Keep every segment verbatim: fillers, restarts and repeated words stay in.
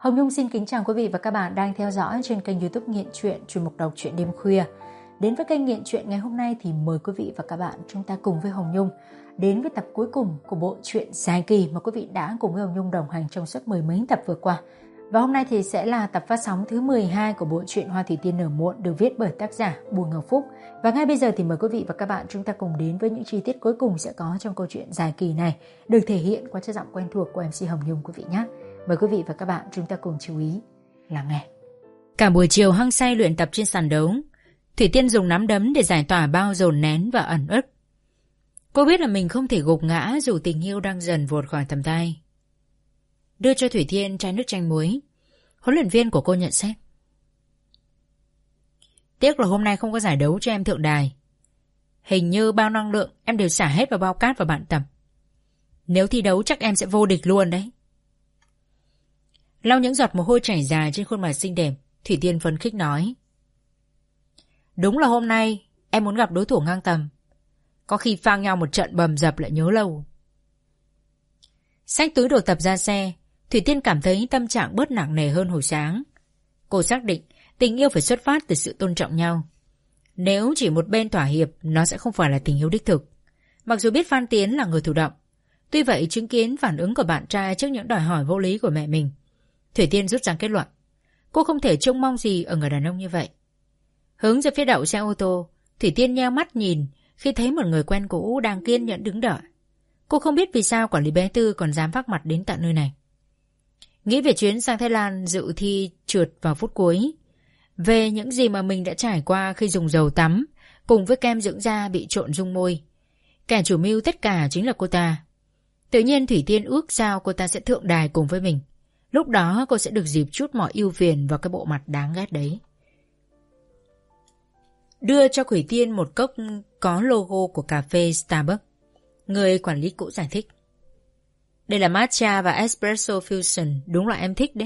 Hồng Nhung xin kính chào quý vị và các bạn đang theo dõi trên kênh YouTube Nghiện Truyện, chuyên mục đọc truyện đêm khuya. Đến với kênh Nghiện Truyện ngày hôm nay thì mời quý vị và các bạn chúng ta cùng với Hồng Nhung đến với tập cuối cùng của bộ truyện dài kỳ mà quý vị đã cùng với Hồng Nhung đồng hành trong suốt mười mấy tập vừa qua. Và hôm nay thì sẽ là tập phát sóng thứ mười hai của bộ truyện Hoa Thủy Tiên Nở Muộn được viết bởi tác giả Bùi Ngọc Phúc. Và ngay bây giờ thì mời quý vị và các bạn chúng ta cùng đến với những chi tiết cuối cùng sẽ có trong câu chuyện dài kỳ này, được thể hiện qua chất giọng quen thuộc của em xê Hồng Nhung quý vị nhé. Mời quý vị và các bạn chúng ta cùng chú ý lắng nghe. Cả buổi chiều hăng say luyện tập trên sàn đấu, Thủy Tiên dùng nắm đấm để giải tỏa bao dồn nén và ẩn ức. Cô biết là mình không thể gục ngã dù tình yêu đang dần vụt khỏi tầm tay. Đưa cho Thủy Tiên chai nước chanh muối, huấn luyện viên của cô nhận xét. Tiếc là hôm nay không có giải đấu cho em thượng đài. Hình như bao năng lượng em đều xả hết vào bao cát và bạn tập. Nếu thi đấu chắc em sẽ vô địch luôn đấy. Lau những giọt mồ hôi chảy dài trên khuôn mặt xinh đẹp, Thủy Tiên phấn khích nói. Đúng là hôm nay em muốn gặp đối thủ ngang tầm. Có khi phang nhau một trận bầm dập lại nhớ lâu. Xách túi đồ tập ra xe, Thủy Tiên cảm thấy tâm trạng bớt nặng nề hơn hồi sáng. Cô xác định tình yêu phải xuất phát từ sự tôn trọng nhau. Nếu chỉ một bên thỏa hiệp, nó sẽ không phải là tình yêu đích thực. Mặc dù biết Phan Tiến là người chủ động, tuy vậy chứng kiến phản ứng của bạn trai trước những đòi hỏi vô lý của mẹ mình, Thủy Tiên rút ra kết luận cô không thể trông mong gì ở người đàn ông như vậy. Hướng ra phía đậu xe ô tô, Thủy Tiên nheo mắt nhìn khi thấy một người quen cũ đang kiên nhẫn đứng đợi. Cô không biết vì sao quản lý bé Tư còn dám vác mặt đến tận nơi này. Nghĩ về chuyến sang Thái Lan dự thi trượt vào phút cuối, về những gì mà mình đã trải qua khi dùng dầu tắm cùng với kem dưỡng da bị trộn dung môi, kẻ chủ mưu tất cả chính là cô ta. Tự nhiên Thủy Tiên ước sao cô ta sẽ thượng đài cùng với mình. Lúc đó cô sẽ được dịp chút mọi ưu phiền vào cái bộ mặt đáng ghét đấy. Đưa cho Thủy Tiên một cốc có logo của cà phê Starbucks, người quản lý cũ giải thích. Đây là matcha và espresso fusion, đúng là em thích đấy.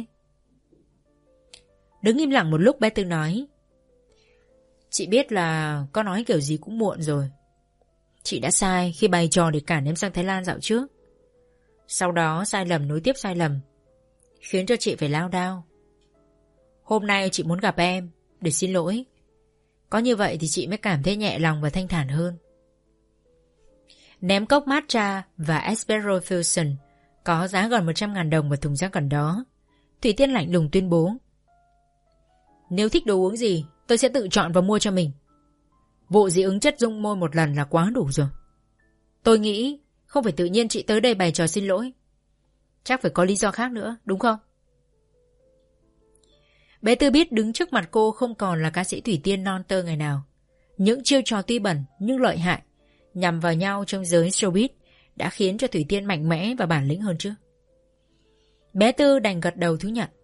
Đứng im lặng một lúc, bé Tư nói. Chị biết là có nói kiểu gì cũng muộn rồi. Chị đã sai khi bày trò để cản em sang Thái Lan dạo trước. Sau đó sai lầm nối tiếp sai lầm, khiến cho chị phải lao đao. Hôm nay chị muốn gặp em để xin lỗi. Có như vậy thì chị mới cảm thấy nhẹ lòng và thanh thản hơn. Ném cốc matcha và espresso fusion có giá gần một trăm ngàn đồng vào thùng rác gần đó, Thủy Tiên lạnh lùng tuyên bố. Nếu thích đồ uống gì, tôi sẽ tự chọn và mua cho mình. Vụ dị ứng chất dung môi một lần là quá đủ rồi. Tôi nghĩ không phải tự nhiên chị tới đây bày trò xin lỗi. Chắc phải có lý do khác nữa, đúng không? Bé Tư biết đứng trước mặt cô không còn là ca sĩ Thủy Tiên non tơ ngày nào. Những chiêu trò tuy bẩn nhưng lợi hại nhằm vào nhau trong giới showbiz đã khiến cho Thủy Tiên mạnh mẽ và bản lĩnh hơn trước. Bé Tư đành gật đầu thú nhận.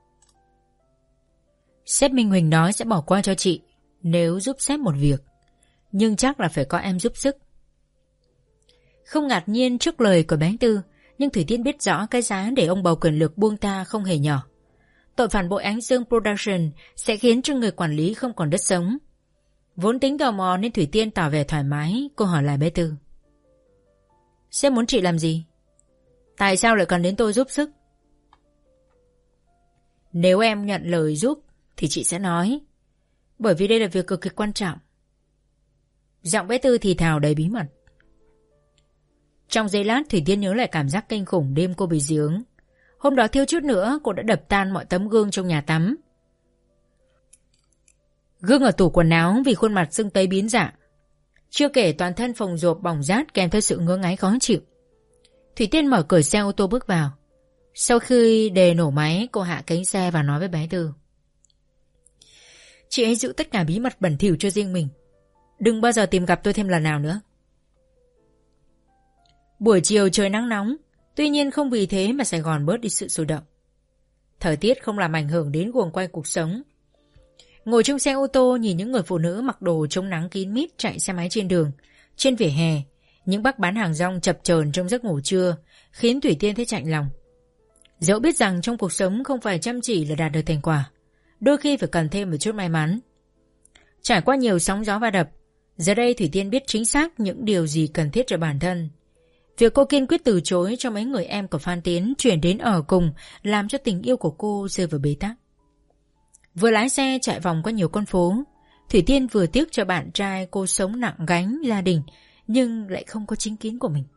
Sếp Minh Huỳnh nói sẽ bỏ qua cho chị nếu giúp sếp một việc, nhưng chắc là phải có em giúp sức. Không ngạc nhiên trước lời của bé Tư, nhưng Thủy Tiên biết rõ cái giá để ông bầu quyền lực buông ta không hề nhỏ. Tội phản bội Ánh Dương Production sẽ khiến cho người quản lý không còn đất sống. Vốn tính tò mò nên Thủy Tiên tỏ vẻ thoải mái. Cô hỏi lại bé Tư. Sếp muốn chị làm gì? Tại sao lại cần đến tôi giúp sức? Nếu em nhận lời giúp thì chị sẽ nói, bởi vì đây là việc cực kỳ quan trọng. Giọng bé Tư thì thào đầy bí mật. Trong giây lát Thủy Tiên nhớ lại cảm giác kinh khủng đêm cô bị dị ứng. Hôm đó thiếu chút nữa cô đã đập tan mọi tấm gương trong nhà tắm. Gương ở tủ quần áo vì khuôn mặt sưng tấy biến dạng. Chưa kể toàn thân phồng rộp bỏng rát kèm theo sự ngứa ngáy khó chịu. Thủy Tiên mở cửa xe ô tô bước vào. Sau khi đề nổ máy, cô hạ cánh xe và nói với bé Tư. Chị hãy giữ tất cả bí mật bẩn thỉu cho riêng mình. Đừng bao giờ tìm gặp tôi thêm lần nào nữa. Buổi chiều trời nắng nóng, tuy nhiên không vì thế mà Sài Gòn bớt đi sự sôi động. Thời tiết không làm ảnh hưởng đến guồng quay cuộc sống. Ngồi trong xe ô tô nhìn những người phụ nữ mặc đồ chống nắng kín mít chạy xe máy trên đường, trên vỉa hè, những bác bán hàng rong chập chờn trong giấc ngủ trưa khiến Thủy Tiên thấy chạnh lòng. Dẫu biết rằng trong cuộc sống không phải chăm chỉ là đạt được thành quả, đôi khi phải cần thêm một chút may mắn. Trải qua nhiều sóng gió va đập, giờ đây Thủy Tiên biết chính xác những điều gì cần thiết cho bản thân. Việc cô kiên quyết từ chối cho mấy người em của Phan Tiến chuyển đến ở cùng làm cho tình yêu của cô rơi vào bế tắc. Vừa lái xe chạy vòng qua nhiều con phố, Thủy Tiên vừa tiếc cho bạn trai cô sống nặng gánh gia đình nhưng lại không có chính kiến của mình.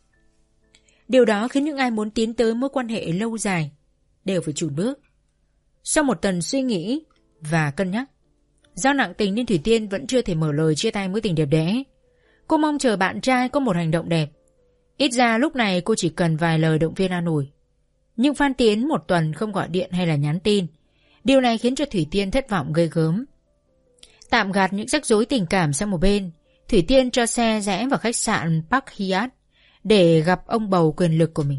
Điều đó khiến những ai muốn tiến tới mối quan hệ lâu dài đều phải chùn bước. Sau một tuần suy nghĩ và cân nhắc, do nặng tình nên Thủy Tiên vẫn chưa thể mở lời chia tay mối tình đẹp đẽ. Cô mong chờ bạn trai có một hành động đẹp. Ít ra lúc này cô chỉ cần vài lời động viên an ủi. Nhưng Phan Tiến một tuần không gọi điện hay là nhắn tin. Điều này khiến cho Thủy Tiên thất vọng ghê gớm. Tạm gạt những rắc rối tình cảm sang một bên, Thủy Tiên cho xe rẽ vào khách sạn Park Hyatt để gặp ông bầu quyền lực của mình.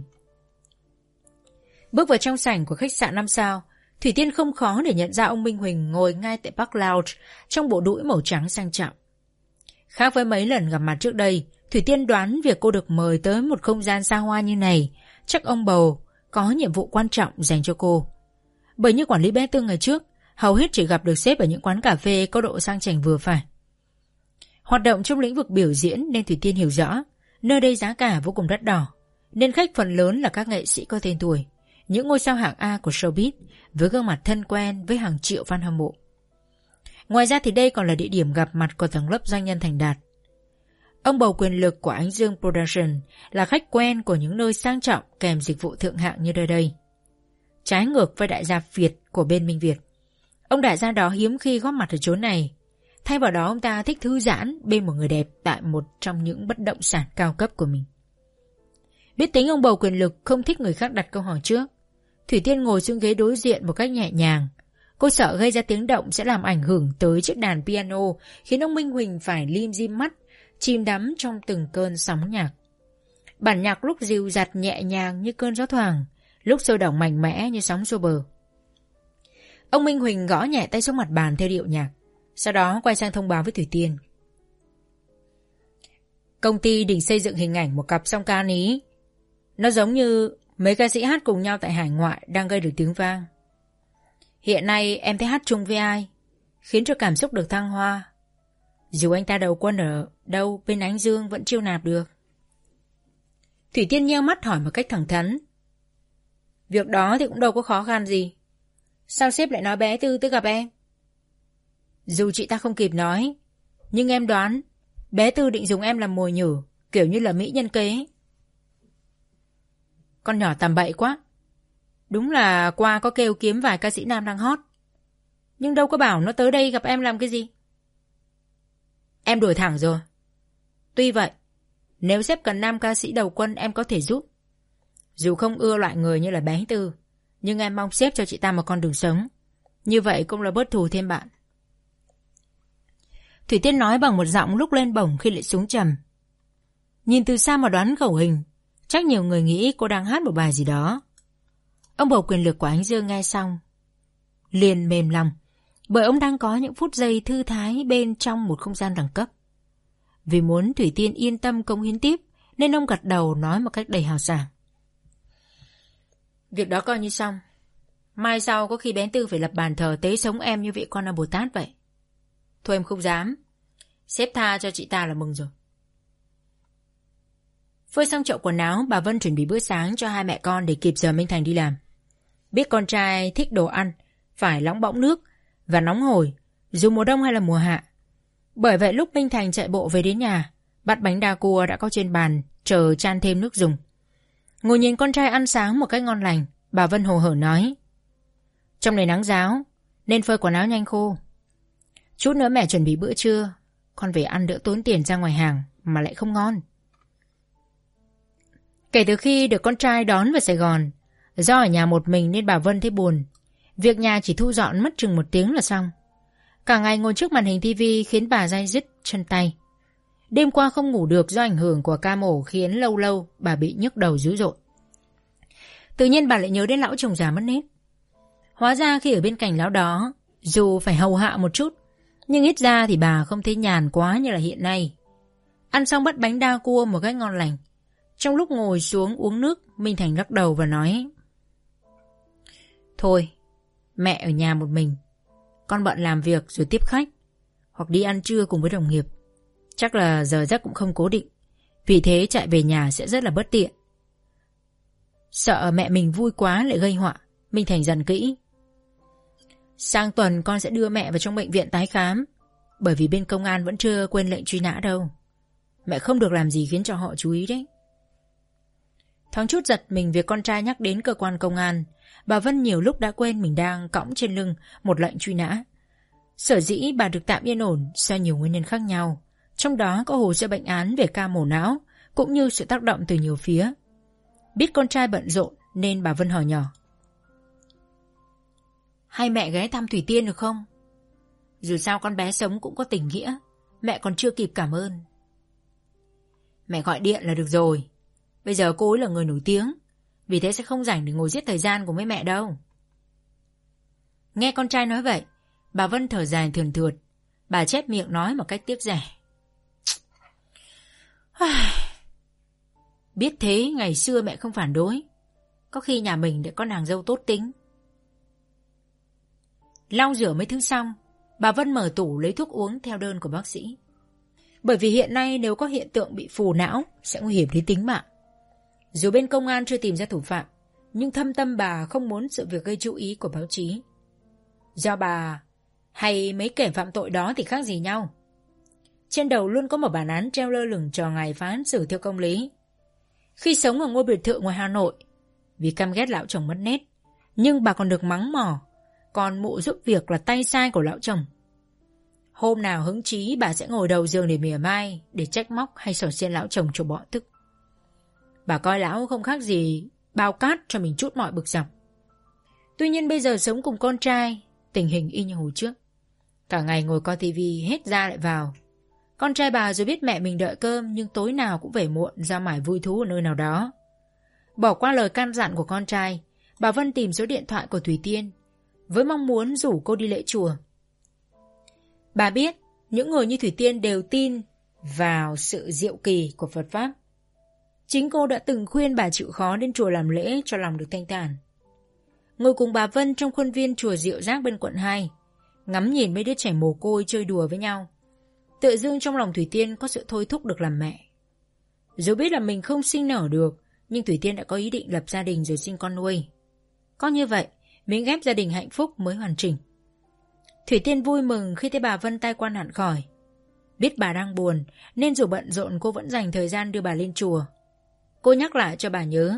Bước vào trong sảnh của khách sạn năm sao, Thủy Tiên không khó để nhận ra ông Minh Huỳnh ngồi ngay tại Park Lounge trong bộ đũi màu trắng sang trọng. Khác với mấy lần gặp mặt trước đây, Thủy Tiên đoán việc cô được mời tới một không gian xa hoa như này, chắc ông bầu có nhiệm vụ quan trọng dành cho cô. Bởi như quản lý bé Tư ngày trước, hầu hết chỉ gặp được sếp ở những quán cà phê có độ sang chảnh vừa phải. Hoạt động trong lĩnh vực biểu diễn nên Thủy Tiên hiểu rõ, nơi đây giá cả vô cùng đắt đỏ, nên khách phần lớn là các nghệ sĩ có tên tuổi, những ngôi sao hạng A của showbiz với gương mặt thân quen với hàng triệu fan hâm mộ. Ngoài ra thì đây còn là địa điểm gặp mặt của tầng lớp doanh nhân thành đạt. Ông bầu quyền lực của Ánh Dương Production là khách quen của những nơi sang trọng kèm dịch vụ thượng hạng như nơi đây. Trái ngược với đại gia Việt của bên Minh Việt, ông đại gia đó hiếm khi góp mặt ở chỗ này. Thay vào đó ông ta thích thư giãn bên một người đẹp tại một trong những bất động sản cao cấp của mình. Biết tính ông bầu quyền lực không thích người khác đặt câu hỏi trước, Thủy Tiên ngồi xuống ghế đối diện một cách nhẹ nhàng. Cô sợ gây ra tiếng động sẽ làm ảnh hưởng tới chiếc đàn piano, khiến ông Minh Huỳnh phải lim dim mắt, chìm đắm trong từng cơn sóng nhạc. Bản nhạc lúc dịu dặt nhẹ nhàng như cơn gió thoảng, lúc sôi động mạnh mẽ như sóng xô bờ. Ông Minh Huỳnh gõ nhẹ tay xuống mặt bàn theo điệu nhạc, sau đó quay sang thông báo với Thủy Tiên. Công ty định xây dựng hình ảnh một cặp song ca ý. Nó giống như mấy ca sĩ hát cùng nhau tại hải ngoại đang gây được tiếng vang. Hiện nay em thấy hát chung với ai khiến cho cảm xúc được thăng hoa. Dù anh ta đầu quân ở đâu, bên Ánh Dương vẫn chiêu nạp được. Thủy Tiên nheo mắt hỏi một cách thẳng thắn. Việc đó thì cũng đâu có khó khăn gì. Sao sếp lại nói bé Tư tới gặp em? Dù chị ta không kịp nói, nhưng em đoán bé Tư định dùng em làm mồi nhử, kiểu như là mỹ nhân kế. Con nhỏ tầm bậy quá. Đúng là qua có kêu kiếm vài ca sĩ nam đang hot, nhưng đâu có bảo nó tới đây gặp em làm cái gì. Em đuổi thẳng rồi. Tuy vậy, nếu sếp cần nam ca sĩ đầu quân em có thể giúp. Dù không ưa loại người như là bé Tư, nhưng em mong sếp cho chị ta một con đường sống. Như vậy cũng là bớt thù thêm bạn. Thủy Tiên nói bằng một giọng lúc lên bổng khi lại xuống trầm. Nhìn từ xa mà đoán khẩu hình, chắc nhiều người nghĩ cô đang hát một bài gì đó. Ông bầu quyền lực của Ánh Dương nghe xong liền mềm lòng, bởi ông đang có những phút giây thư thái bên trong một không gian đẳng cấp. Vì muốn Thủy Tiên yên tâm cống hiến tiếp nên ông gật đầu nói một cách đầy hào sảng. Việc đó coi như xong. Mai sau có khi bé Tư phải lập bàn thờ tế sống em như vị con là Bồ Tát vậy. Thôi em không dám. Sếp tha cho chị ta là mừng rồi. Phơi xong chậu quần áo, bà Vân chuẩn bị bữa sáng cho hai mẹ con để kịp giờ Minh Thành đi làm. Biết con trai thích đồ ăn phải nóng bỏng nước và nóng hổi, dù mùa đông hay là mùa hạ. Bởi vậy lúc Minh Thành chạy bộ về đến nhà, bát bánh đa cua đã có trên bàn chờ chan thêm nước dùng. Ngồi nhìn con trai ăn sáng một cách ngon lành, bà Vân hồ hởi nói. Trong này nắng ráo nên phơi quần áo nhanh khô. Chút nữa mẹ chuẩn bị bữa trưa, con về ăn đỡ tốn tiền ra ngoài hàng mà lại không ngon. Kể từ khi được con trai đón về Sài Gòn, do ở nhà một mình nên bà Vân thấy buồn. Việc nhà chỉ thu dọn mất chừng một tiếng là xong. Cả ngày ngồi trước màn hình tivi khiến bà day dứt chân tay. Đêm qua không ngủ được do ảnh hưởng của ca mổ khiến lâu lâu bà bị nhức đầu dữ dội. Tự nhiên bà lại nhớ đến lão chồng già mất nết. Hóa ra khi ở bên cạnh lão đó, dù phải hầu hạ một chút, nhưng ít ra thì bà không thấy nhàn quá như là hiện nay. Ăn xong bát bánh đa cua một cách ngon lành. Trong lúc ngồi xuống uống nước, Minh Thành lắc đầu và nói. Thôi, mẹ ở nhà một mình. Con bận làm việc rồi tiếp khách, hoặc đi ăn trưa cùng với đồng nghiệp. Chắc là giờ giấc cũng không cố định. Vì thế chạy về nhà sẽ rất là bất tiện. Sợ mẹ mình vui quá lại gây họa, Minh Thành dặn kỹ. Sang tuần con sẽ đưa mẹ vào trong bệnh viện tái khám, bởi vì bên công an vẫn chưa quên lệnh truy nã đâu. Mẹ không được làm gì khiến cho họ chú ý đấy. Thoáng chút giật mình việc con trai nhắc đến cơ quan công an, bà Vân nhiều lúc đã quên mình đang cõng trên lưng một lệnh truy nã. Sở dĩ bà được tạm yên ổn do nhiều nguyên nhân khác nhau, trong đó có hồ sơ bệnh án về ca mổ não, cũng như sự tác động từ nhiều phía. Biết con trai bận rộn nên bà Vân hỏi nhỏ. Hay mẹ ghé thăm Thủy Tiên được không? Dù sao con bé sống cũng có tình nghĩa, mẹ còn chưa kịp cảm ơn. Mẹ gọi điện là được rồi. Bây giờ cô ấy là người nổi tiếng, vì thế sẽ không rảnh để ngồi giết thời gian cùng với mẹ đâu. Nghe con trai nói vậy, bà Vân thở dài thườn thượt. Bà chép miệng nói một cách tiếc rẻ. Biết thế ngày xưa mẹ không phản đối, có khi nhà mình đã có nàng dâu tốt tính. Lau rửa mấy thứ xong, bà Vân mở tủ lấy thuốc uống theo đơn của bác sĩ. Bởi vì hiện nay nếu có hiện tượng bị phù não sẽ nguy hiểm đến tính mạng. Dù bên công an chưa tìm ra thủ phạm, nhưng thâm tâm bà không muốn sự việc gây chú ý của báo chí. Do bà hay mấy kẻ phạm tội đó thì khác gì nhau. Trên đầu luôn có một bản án treo lơ lửng chờ ngày phán xử theo công lý. Khi sống ở ngôi biệt thự ngoài Hà Nội, vì căm ghét lão chồng mất nết, nhưng bà còn được mắng mỏ, còn mụ giúp việc là tay sai của lão chồng. Hôm nào hứng chí bà sẽ ngồi đầu giường để mỉa mai, để trách móc hay sỏ xiên lão chồng cho bỏ tức. Bà coi lão không khác gì bao cát cho mình chút mọi bực dọc. Tuy nhiên bây giờ sống cùng con trai, tình hình y như hồi trước. Cả ngày ngồi coi tivi hết ra lại vào. Con trai bà dù biết mẹ mình đợi cơm, nhưng tối nào cũng về muộn ra mải vui thú ở nơi nào đó. Bỏ qua lời can dặn của con trai, bà Vân tìm số điện thoại của Thủy Tiên với mong muốn rủ cô đi lễ chùa. Bà biết những người như Thủy Tiên đều tin vào sự diệu kỳ của Phật Pháp. Chính cô đã từng khuyên bà chịu khó đến chùa làm lễ cho lòng được thanh thản. Ngồi cùng bà Vân trong khuôn viên chùa Diệu Giác bên quận hai, ngắm nhìn mấy đứa trẻ mồ côi chơi đùa với nhau, tự dưng trong lòng Thủy Tiên có sự thôi thúc được làm mẹ. Dù biết là mình không sinh nở được, nhưng Thủy Tiên đã có ý định lập gia đình rồi sinh con nuôi. Có như vậy, miếng ghép gia đình hạnh phúc mới hoàn chỉnh. Thủy Tiên vui mừng khi thấy bà Vân tai qua nạn khỏi. Biết bà đang buồn, nên dù bận rộn cô vẫn dành thời gian đưa bà lên chùa. Cô nhắc lại cho bà nhớ.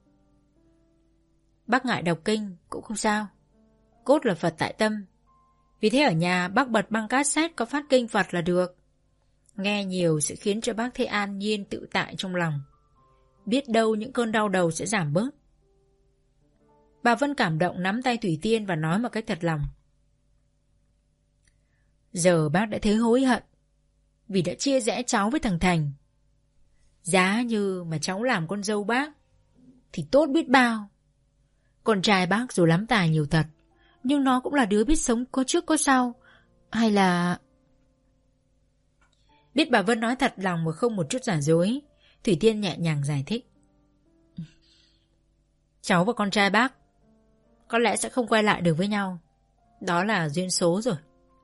Bác ngại đọc kinh cũng không sao, cốt là Phật tại tâm. Vì thế ở nhà bác bật băng cassette có phát kinh Phật là được. Nghe nhiều sẽ khiến cho bác thấy an nhiên tự tại trong lòng. Biết đâu những cơn đau đầu sẽ giảm bớt. Bà Vân cảm động nắm tay Thủy Tiên và nói một cách thật lòng. Giờ bác đã thấy hối hận vì đã chia rẽ cháu với thằng Thành. Giá như mà cháu làm con dâu bác thì tốt biết bao. Con trai bác dù lắm tài nhiều thật, nhưng nó cũng là đứa biết sống có trước có sau. Hay là... Biết bà Vân nói thật lòng mà không một chút giả dối, Thủy Tiên nhẹ nhàng giải thích. Cháu và con trai bác có lẽ sẽ không quay lại được với nhau. Đó là duyên số rồi.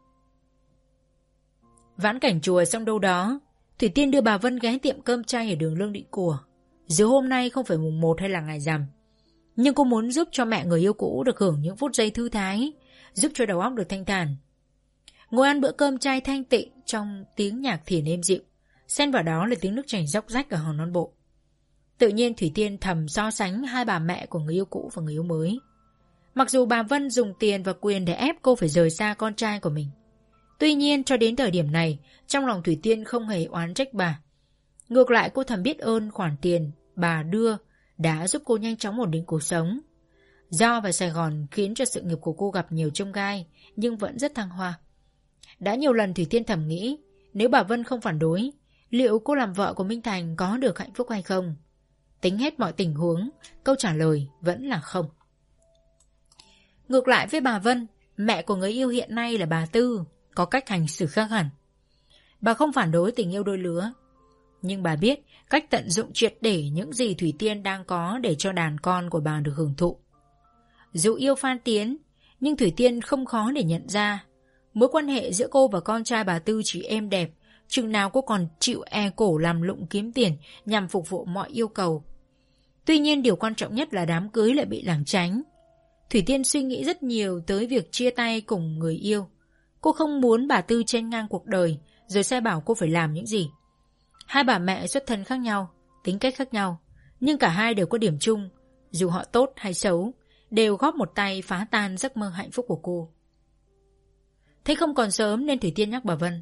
Vãn cảnh chùa xong đâu đó, Thủy Tiên đưa bà Vân ghé tiệm cơm chay ở đường Lương Định Của. Dù hôm nay không phải mùng một hay là ngày rằm, nhưng cô muốn giúp cho mẹ người yêu cũ được hưởng những phút giây thư thái, giúp cho đầu óc được thanh thản. Ngồi ăn bữa cơm chay thanh tịnh trong tiếng nhạc thiền êm dịu, xen vào đó là tiếng nước chảy róc rách ở hòn non bộ. Tự nhiên Thủy Tiên thầm so sánh hai bà mẹ của người yêu cũ và người yêu mới. Mặc dù bà Vân dùng tiền và quyền để ép cô phải rời xa con trai của mình, tuy nhiên cho đến thời điểm này, trong lòng Thủy Tiên không hề oán trách bà. Ngược lại cô thầm biết ơn khoản tiền bà đưa đã giúp cô nhanh chóng ổn định cuộc sống. Do vào Sài Gòn khiến cho sự nghiệp của cô gặp nhiều chông gai, nhưng vẫn rất thăng hoa. Đã nhiều lần Thủy Tiên thầm nghĩ, nếu bà Vân không phản đối, liệu cô làm vợ của Minh Thành có được hạnh phúc hay không? Tính hết mọi tình huống, câu trả lời vẫn là không. Ngược lại với bà Vân, mẹ của người yêu hiện nay là bà Tư, có cách hành xử khác hẳn. Bà không phản đối tình yêu đôi lứa, nhưng bà biết cách tận dụng triệt để những gì Thủy Tiên đang có để cho đàn con của bà được hưởng thụ. Dù yêu Phan Tiến, nhưng Thủy Tiên không khó để nhận ra mối quan hệ giữa cô và con trai bà Tư chỉ êm đẹp chừng nào cô còn chịu e cổ làm lụng kiếm tiền nhằm phục vụ mọi yêu cầu. Tuy nhiên điều quan trọng nhất là đám cưới lại bị lảng tránh. Thủy Tiên suy nghĩ rất nhiều tới việc chia tay cùng người yêu. Cô không muốn bà Tư chen ngang cuộc đời rồi sai bảo cô phải làm những gì. Hai bà mẹ xuất thân khác nhau, tính cách khác nhau, nhưng cả hai đều có điểm chung, dù họ tốt hay xấu, đều góp một tay phá tan giấc mơ hạnh phúc của cô. Thấy không còn sớm nên Thủy Tiên nhắc bà Vân.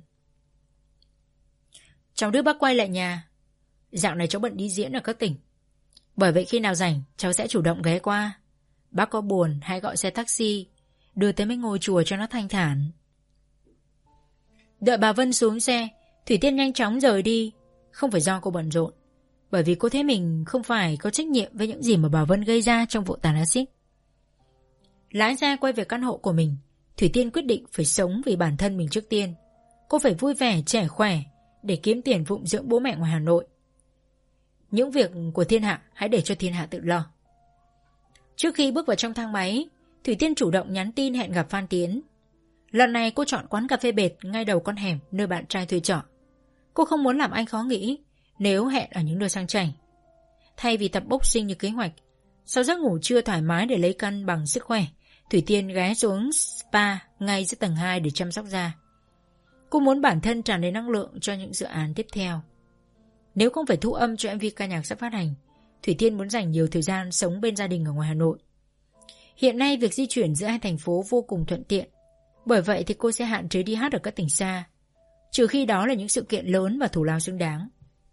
Cháu đưa bác quay lại nhà. Dạo này cháu bận đi diễn ở các tỉnh. Bởi vậy khi nào rảnh cháu sẽ chủ động ghé qua. Bác có buồn hãy gọi xe taxi đưa tới mấy ngôi chùa cho nó thanh thản. Đợi bà Vân xuống xe, Thủy Tiên nhanh chóng rời đi. Không phải do cô bận rộn, bởi vì cô thấy mình không phải có trách nhiệm với những gì mà bà Vân gây ra trong vụ tàn axit. Lái xe quay về căn hộ của mình, Thủy Tiên quyết định phải sống vì bản thân mình trước tiên. Cô phải vui vẻ, trẻ khỏe để kiếm tiền phụng dưỡng bố mẹ ngoài Hà Nội. Những việc của thiên hạ hãy để cho thiên hạ tự lo. Trước khi bước vào trong thang máy, Thủy Tiên chủ động nhắn tin hẹn gặp Phan Tiến. Lần này cô chọn quán cà phê bệt ngay đầu con hẻm nơi bạn trai thuê trọ. Cô không muốn làm anh khó nghĩ nếu hẹn ở những nơi sang chảnh. Thay vì tập boxing như kế hoạch, sau giấc ngủ trưa thoải mái để lấy cân bằng sức khỏe, Thủy Tiên ghé xuống spa ngay dưới tầng hai để chăm sóc da. Cô muốn bản thân tràn đầy năng lượng cho những dự án tiếp theo. Nếu không phải thu âm cho em vê ca nhạc sắp phát hành, Thủy Tiên muốn dành nhiều thời gian sống bên gia đình ở ngoài Hà Nội. Hiện nay việc di chuyển giữa hai thành phố vô cùng thuận tiện, bởi vậy thì cô sẽ hạn chế đi hát ở các tỉnh xa, trừ khi đó là những sự kiện lớn và thù lao xứng đáng.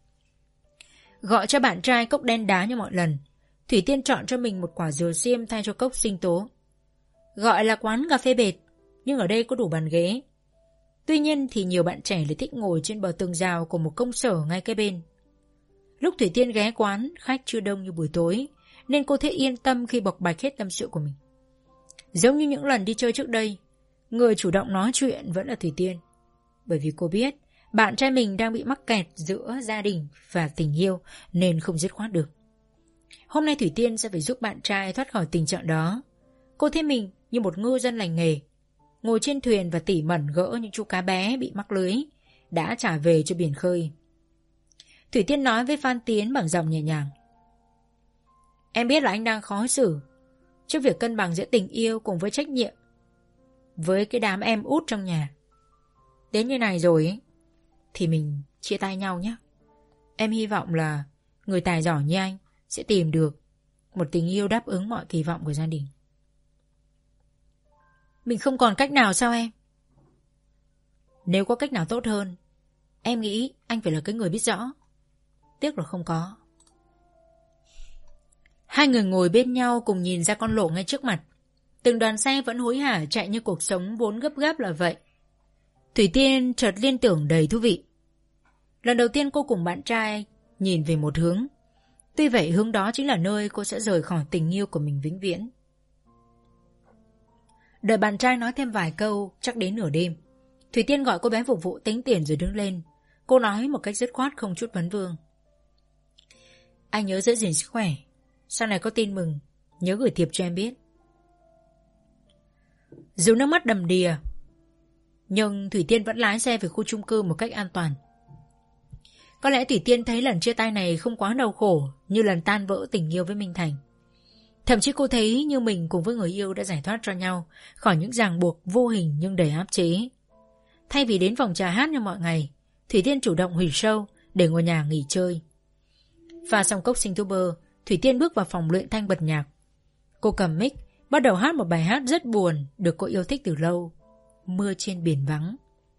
Gọi cho bạn trai cốc đen đá như mọi lần, Thủy Tiên chọn cho mình một quả dừa xiêm thay cho cốc sinh tố. Gọi là quán cà phê bệt, nhưng ở đây có đủ bàn ghế. Tuy nhiên thì nhiều bạn trẻ lại thích ngồi trên bờ tường rào của một công sở ngay kế bên. Lúc Thủy Tiên ghé quán, khách chưa đông như buổi tối, nên cô thấy yên tâm khi bộc bạch hết tâm sự của mình. Giống như những lần đi chơi trước đây, người chủ động nói chuyện vẫn là Thủy Tiên. Bởi vì cô biết bạn trai mình đang bị mắc kẹt giữa gia đình và tình yêu nên không dứt khoát được. Hôm nay Thủy Tiên sẽ phải giúp bạn trai thoát khỏi tình trạng đó. Cô thấy mình như một ngư dân lành nghề, ngồi trên thuyền và tỉ mẩn gỡ những chú cá bé bị mắc lưới đã trả về cho biển khơi. Thủy Tiên nói với Phan Tiến bằng giọng nhẹ nhàng. Em biết là anh đang khó xử trước việc cân bằng giữa tình yêu cùng với trách nhiệm với cái đám em út trong nhà. Đến như này rồi ấy, thì mình chia tay nhau nhé. Em hy vọng là người tài giỏi như anh sẽ tìm được một tình yêu đáp ứng mọi kỳ vọng của gia đình. Mình không còn cách nào sao em? Nếu có cách nào tốt hơn, em nghĩ anh phải là cái người biết rõ. Tiếc là không có. Hai người ngồi bên nhau cùng nhìn ra con lộ ngay trước mặt. Từng đoàn xe vẫn hối hả chạy như cuộc sống vốn gấp gáp là vậy. Thủy Tiên chợt liên tưởng đầy thú vị. Lần đầu tiên cô cùng bạn trai nhìn về một hướng. Tuy vậy hướng đó chính là nơi cô sẽ rời khỏi tình yêu của mình vĩnh viễn. Đợi bạn trai nói thêm vài câu, chắc đến nửa đêm, Thủy Tiên gọi cô bé phục vụ tính tiền rồi đứng lên. Cô nói một cách dứt khoát không chút vấn vương. Anh nhớ giữ gìn sức khỏe. Sau này có tin mừng nhớ gửi thiệp cho em biết. Dù nước mắt đầm đìa, nhưng Thủy Tiên vẫn lái xe về khu chung cư một cách an toàn. Có lẽ Thủy Tiên thấy lần chia tay này không quá đau khổ như lần tan vỡ tình yêu với Minh Thành. Thậm chí cô thấy như mình cùng với người yêu đã giải thoát cho nhau khỏi những ràng buộc vô hình nhưng đầy áp chế. Thay vì đến phòng trà hát như mọi ngày, Thủy Tiên chủ động hủy show để ngồi nhà nghỉ chơi. Pha xong cốc sinh tố bơ, Thủy Tiên bước vào phòng luyện thanh bật nhạc. Cô cầm mic, bắt đầu hát một bài hát rất buồn được cô yêu thích từ lâu. Mưa trên biển vắng.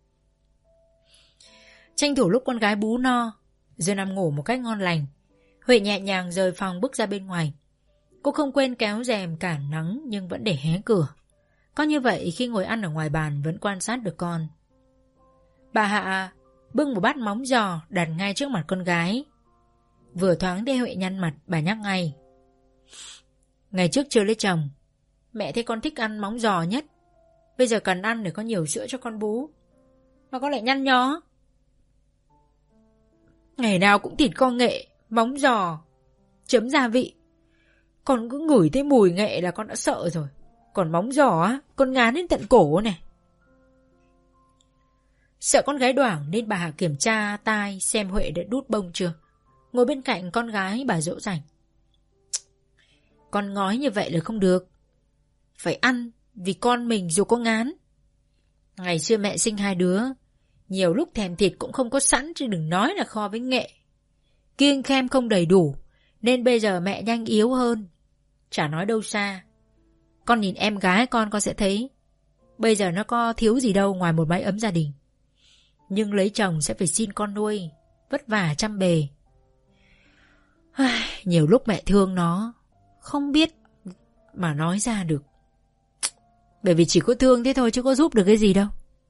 Tranh thủ lúc con gái bú no rồi nằm ngủ một cách ngon lành, Huệ nhẹ nhàng rời phòng bước ra bên ngoài. Cô không quên kéo rèm cản nắng nhưng vẫn để hé cửa. Có như vậy khi ngồi ăn ở ngoài bàn vẫn quan sát được con. Bà Hạ bưng một bát móng giò đặt ngay trước mặt con gái. Vừa thoáng thấy Huệ nhăn mặt, bà nhắc ngay. Ngày trước chưa lấy chồng, mẹ thấy con thích ăn móng giò nhất. Bây giờ cần ăn để có nhiều sữa cho con bú, mà con lại nhăn nhó. Ngày nào cũng thịt kho nghệ, móng giò, chấm gia vị. Con cứ ngửi thấy mùi nghệ là con đã sợ rồi. Còn móng giò á, con ngán đến tận cổ này. Sợ con gái đoảng nên bà Hạ kiểm tra tai xem Huệ đã đút bông chưa. Ngồi bên cạnh con gái bà dỗ dành. Con ngói như vậy là không được. Phải ăn vì con mình dù có ngán. Ngày xưa mẹ sinh hai đứa, nhiều lúc thèm thịt cũng không có sẵn, chứ đừng nói là kho với nghệ. Kiêng khem không đầy đủ, nên bây giờ mẹ nhanh yếu hơn. Chả nói đâu xa. Con nhìn em gái con con sẽ thấy bây giờ nó có thiếu gì đâu ngoài một mái ấm gia đình. Nhưng lấy chồng sẽ phải xin con nuôi, vất vả chăm bề. Nhiều lúc mẹ thương nó, không biết mà nói ra được. Bởi vì chỉ có thương thế thôi chứ có giúp được cái gì đâu.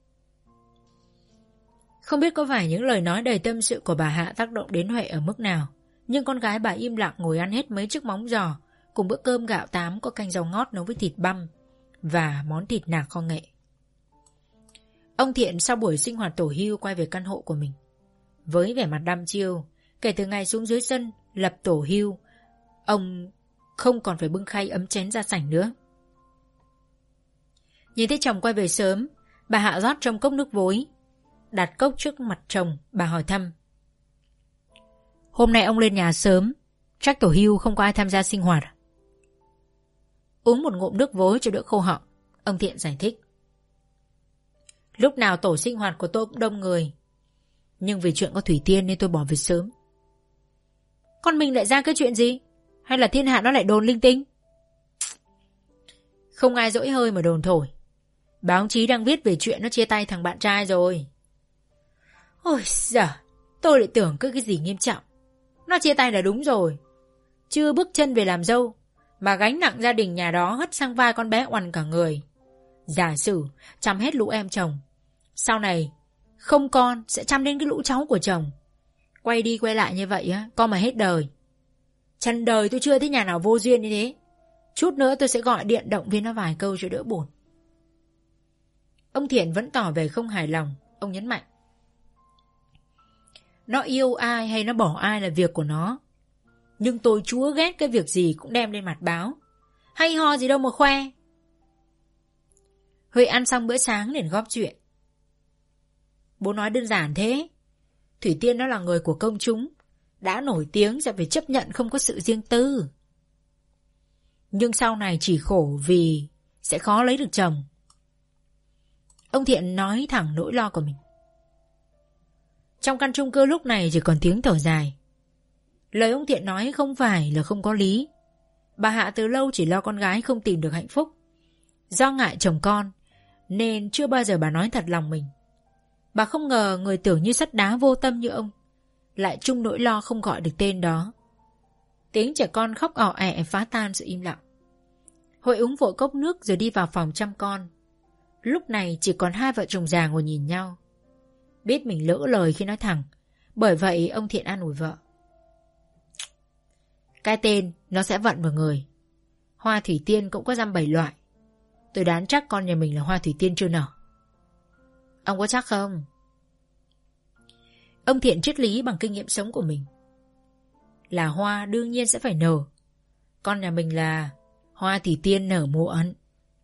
Không biết có phải những lời nói đầy tâm sự của bà Hạ tác động đến Huệ ở mức nào, nhưng con gái bà im lặng ngồi ăn hết mấy chiếc móng giò cùng bữa cơm gạo tám có canh rau ngót nấu với thịt băm và món thịt nạc kho nghệ. Ông Thiện sau buổi sinh hoạt tổ hưu quay về căn hộ của mình. Với vẻ mặt đăm chiêu, kể từ ngày xuống dưới sân lập tổ hưu, ông không còn phải bưng khay ấm chén ra sảnh nữa. Nhìn thấy chồng quay về sớm, bà Hạ rót trong cốc nước vối, đặt cốc trước mặt chồng. Bà hỏi thăm: Hôm nay ông lên nhà sớm, chắc tổ hưu không có ai tham gia sinh hoạt à? Uống một ngụm nước vối cho đỡ khô họng, ông Thiện giải thích: Lúc nào tổ sinh hoạt của tôi cũng đông người, nhưng vì chuyện có Thủy Tiên nên tôi bỏ về sớm. Con mình lại ra cái chuyện gì? Hay là thiên hạ nó lại đồn linh tinh? Không ai dỗi hơi mà đồn thổi. Báo chí đang viết về chuyện nó chia tay thằng bạn trai rồi. Ôi giời, tôi lại tưởng cứ cái gì nghiêm trọng. Nó chia tay là đúng rồi. Chưa bước chân về làm dâu mà gánh nặng gia đình nhà đó hất sang vai con bé oằn cả người. Giả sử chăm hết lũ em chồng, sau này không con sẽ chăm đến cái lũ cháu của chồng. Quay đi quay lại như vậy á, con mà hết đời. Trần đời tôi chưa thấy nhà nào vô duyên như thế. Chút nữa tôi sẽ gọi điện động viên nó vài câu cho đỡ buồn. Ông Thiện vẫn tỏ vẻ không hài lòng. Ông nhấn mạnh: Nó yêu ai hay nó bỏ ai là việc của nó, nhưng tôi chúa ghét cái việc gì cũng đem lên mặt báo. Hay ho gì đâu mà khoe. Huệ ăn xong bữa sáng liền góp chuyện: Bố nói đơn giản thế. Thủy Tiên nó là người của công chúng, đã nổi tiếng sẽ phải chấp nhận không có sự riêng tư. Nhưng sau này chỉ khổ vì sẽ khó lấy được chồng. Ông Thiện nói thẳng nỗi lo của mình. Trong căn chung cư lúc này chỉ còn tiếng thở dài. Lời ông Thiện nói không phải là không có lý. Bà Hạ từ lâu chỉ lo con gái không tìm được hạnh phúc. Do ngại chồng con nên chưa bao giờ bà nói thật lòng mình. Bà không ngờ người tưởng như sắt đá vô tâm như ông lại chung nỗi lo không gọi được tên đó. Tiếng trẻ con khóc ỏ ẻ phá tan sự im lặng. Huệ uống vội cốc nước rồi đi vào phòng chăm con. Lúc này chỉ còn hai vợ chồng già ngồi nhìn nhau. Biết mình lỡ lời khi nói thẳng, bởi vậy ông Thiện an ủi vợ: Cái tên nó sẽ vận vào người. Hoa Thủy Tiên cũng có dăm bảy loại. Tôi đoán chắc con nhà mình là Hoa Thủy Tiên chưa nở. Ông có chắc không? Ông Thiện triết lý bằng kinh nghiệm sống của mình. Là hoa đương nhiên sẽ phải nở. Con nhà mình là Hoa Thủy Tiên nở muộn.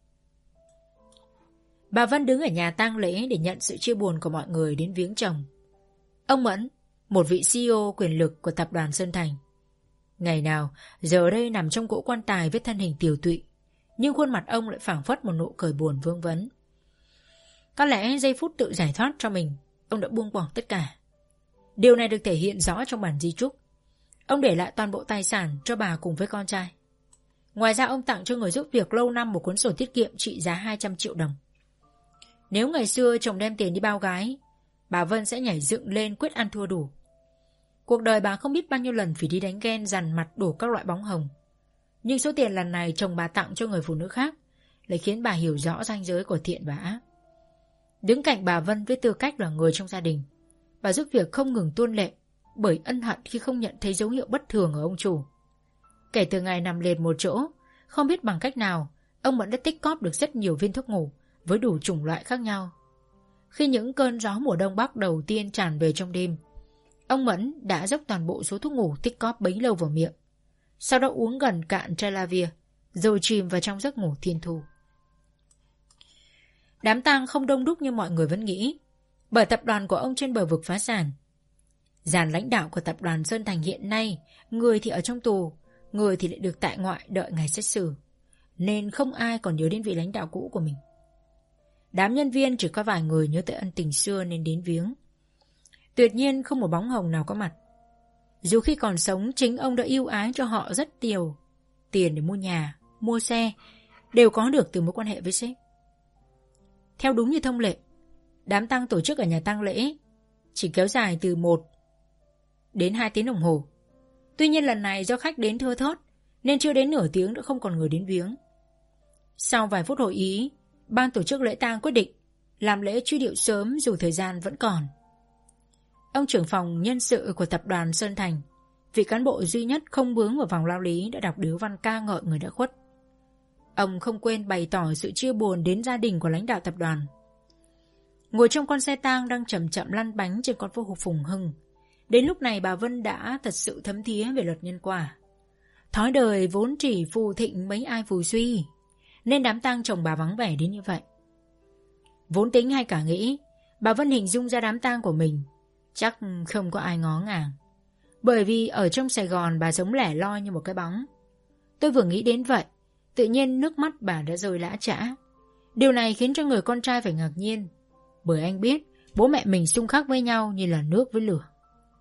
Bà Vân đứng ở nhà tang lễ để nhận sự chia buồn của mọi người đến viếng chồng. Ông Mẫn, một vị xê e ô quyền lực của tập đoàn Sơn Thành, ngày nào giờ đây nằm trong cỗ quan tài với thân hình tiều tụy, nhưng khuôn mặt ông lại phảng phất một nụ cười buồn vương vấn. Có lẽ giây phút tự giải thoát cho mình, ông đã buông bỏ tất cả. Điều này được thể hiện rõ trong bản di chúc. Ông để lại toàn bộ tài sản cho bà cùng với con trai. Ngoài ra ông tặng cho người giúp việc lâu năm một cuốn sổ tiết kiệm trị giá hai trăm triệu đồng. Nếu ngày xưa chồng đem tiền đi bao gái, bà Vân sẽ nhảy dựng lên quyết ăn thua đủ. Cuộc đời bà không biết bao nhiêu lần phải đi đánh ghen dằn mặt đổ các loại bóng hồng. Nhưng số tiền lần này chồng bà tặng cho người phụ nữ khác lại khiến bà hiểu rõ ranh giới của thiện và ác. Đứng cạnh bà Vân với tư cách là người trong gia đình, bà giúp việc không ngừng tuôn lệ bởi ân hận khi không nhận thấy dấu hiệu bất thường ở ông chủ. Kể từ ngày nằm liệt một chỗ, không biết bằng cách nào, ông Mẫn đã tích cóp được rất nhiều viên thuốc ngủ với đủ chủng loại khác nhau. Khi những cơn gió mùa đông bắc đầu tiên tràn về trong đêm, ông Mẫn đã dốc toàn bộ số thuốc ngủ tích cóp bấy lâu vào miệng, sau đó uống gần cạn Trelavir, rồi chìm vào trong giấc ngủ thiên thu. Đám tang không đông đúc như mọi người vẫn nghĩ. Bởi tập đoàn của ông trên bờ vực phá sản. Dàn lãnh đạo của tập đoàn Sơn Thành hiện nay, người thì ở trong tù, người thì lại được tại ngoại đợi ngày xét xử, nên không ai còn nhớ đến vị lãnh đạo cũ của mình. Đám nhân viên chỉ có vài người nhớ tới ân tình xưa nên đến viếng. Tuyệt nhiên không một bóng hồng nào có mặt. Dù khi còn sống, chính ông đã ưu ái cho họ rất nhiều tiền để mua nhà, mua xe, đều có được từ mối quan hệ với sếp. Theo đúng như thông lệ, đám tang tổ chức ở nhà tang lễ chỉ kéo dài từ một đến hai tiếng đồng hồ. Tuy nhiên lần này do khách đến thưa thớt nên chưa đến nửa tiếng đã không còn người đến viếng. Sau vài phút hội ý, ban tổ chức lễ tang quyết định làm lễ truy điệu sớm dù thời gian vẫn còn. Ông trưởng phòng nhân sự của tập đoàn Sơn Thành, vị cán bộ duy nhất không vướng vào vòng lao lý, đã đọc điếu văn ca ngợi người đã khuất. Ông không quên bày tỏ sự chia buồn đến gia đình của lãnh đạo tập đoàn. Ngồi trong con xe tang đang chậm chậm lăn bánh trên con phố Phùng Hưng, đến lúc này bà Vân đã thật sự thấm thía về luật nhân quả. Thói đời vốn chỉ phù thịnh mấy ai phù suy, nên đám tang chồng bà vắng vẻ đến như vậy. Vốn tính hay cả nghĩ, bà Vân hình dung ra đám tang của mình chắc không có ai ngó ngàng, bởi vì ở trong Sài Gòn bà sống lẻ loi như một cái bóng. Tôi vừa nghĩ đến vậy, tự nhiên nước mắt bà đã rơi lã chã. Điều này khiến cho người con trai phải ngạc nhiên, bởi anh biết bố mẹ mình xung khắc với nhau như là nước với lửa.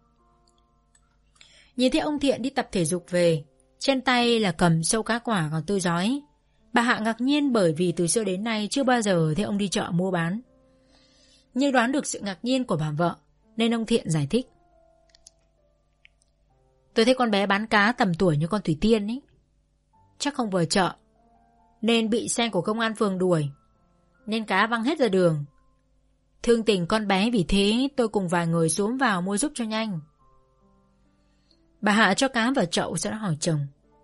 Nhìn thấy ông Thiện đi tập thể dục về, trên tay là cầm sâu cá quả còn tươi rói, bà Hạ ngạc nhiên bởi vì từ xưa đến nay chưa bao giờ thấy ông đi chợ mua bán. Nhưng đoán được sự ngạc nhiên của bà vợ nên ông Thiện giải thích. Tôi thấy con bé bán cá tầm tuổi như con Thủy Tiên ấy, chắc không vừa chợ nên bị xe của công an phường đuổi, nên cá văng hết ra đường. Thương tình con bé, vì thế tôi cùng vài người xuống vào mua giúp cho nhanh. Bà Hạ cho cá vào chậu, sau đó hỏi chồng: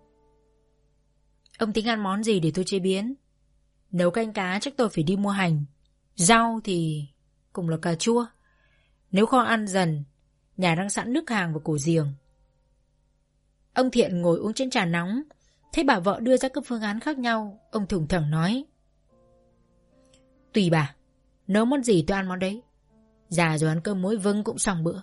Ông tính ăn món gì để tôi chế biến? Nấu canh cá chắc tôi phải đi mua hành. Rau thì cùng là cà chua. Nếu kho ăn dần, nhà đang sẵn nước hàng và củ giềng. Ông Thiện ngồi uống chén trà nóng, thấy bà vợ đưa ra các phương án khác nhau, ông thủng thẳng nói: Tùy bà, nấu món gì tôi ăn món đấy. Già rồi ăn cơm muối vừng cũng xong bữa.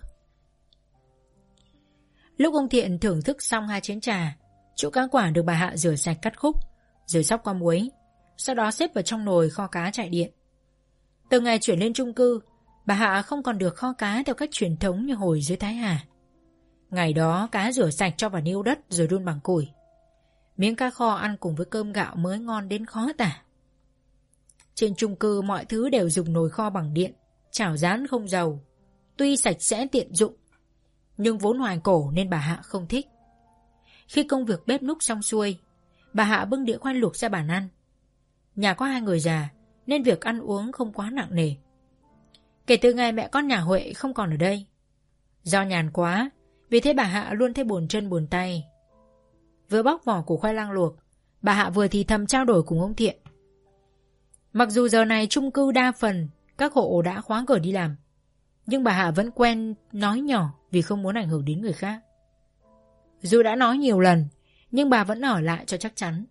Lúc ông Thiện thưởng thức xong hai chén trà, chỗ cá quả được bà Hạ rửa sạch cắt khúc, rồi xóc qua muối, sau đó xếp vào trong nồi kho cá chạy điện. Từ ngày chuyển lên chung cư, bà Hạ không còn được kho cá theo cách truyền thống như hồi dưới Thái Hà. Ngày đó cá rửa sạch cho vào niêu đất rồi đun bằng củi. Miếng cá kho ăn cùng với cơm gạo mới ngon đến khó tả. Trên chung cư mọi thứ đều dùng nồi kho bằng điện, chảo rán không dầu. Tuy sạch sẽ tiện dụng, nhưng vốn hoài cổ nên bà Hạ không thích. Khi công việc bếp núc xong xuôi, bà Hạ bưng đĩa khoai luộc ra bàn ăn. Nhà có hai người già nên việc ăn uống không quá nặng nề. Kể từ ngày mẹ con nhà Huệ không còn ở đây, do nhàn quá, vì thế bà Hạ luôn thấy buồn chân buồn tay. Vừa bóc vỏ củ khoai lang luộc, bà Hạ vừa thì thầm trao đổi cùng ông Thiện. Mặc dù giờ này chung cư đa phần các hộ đã khóa cửa đi làm, nhưng bà Hạ vẫn quen nói nhỏ vì không muốn ảnh hưởng đến người khác. Dù đã nói nhiều lần, nhưng bà vẫn ở lại cho chắc chắn.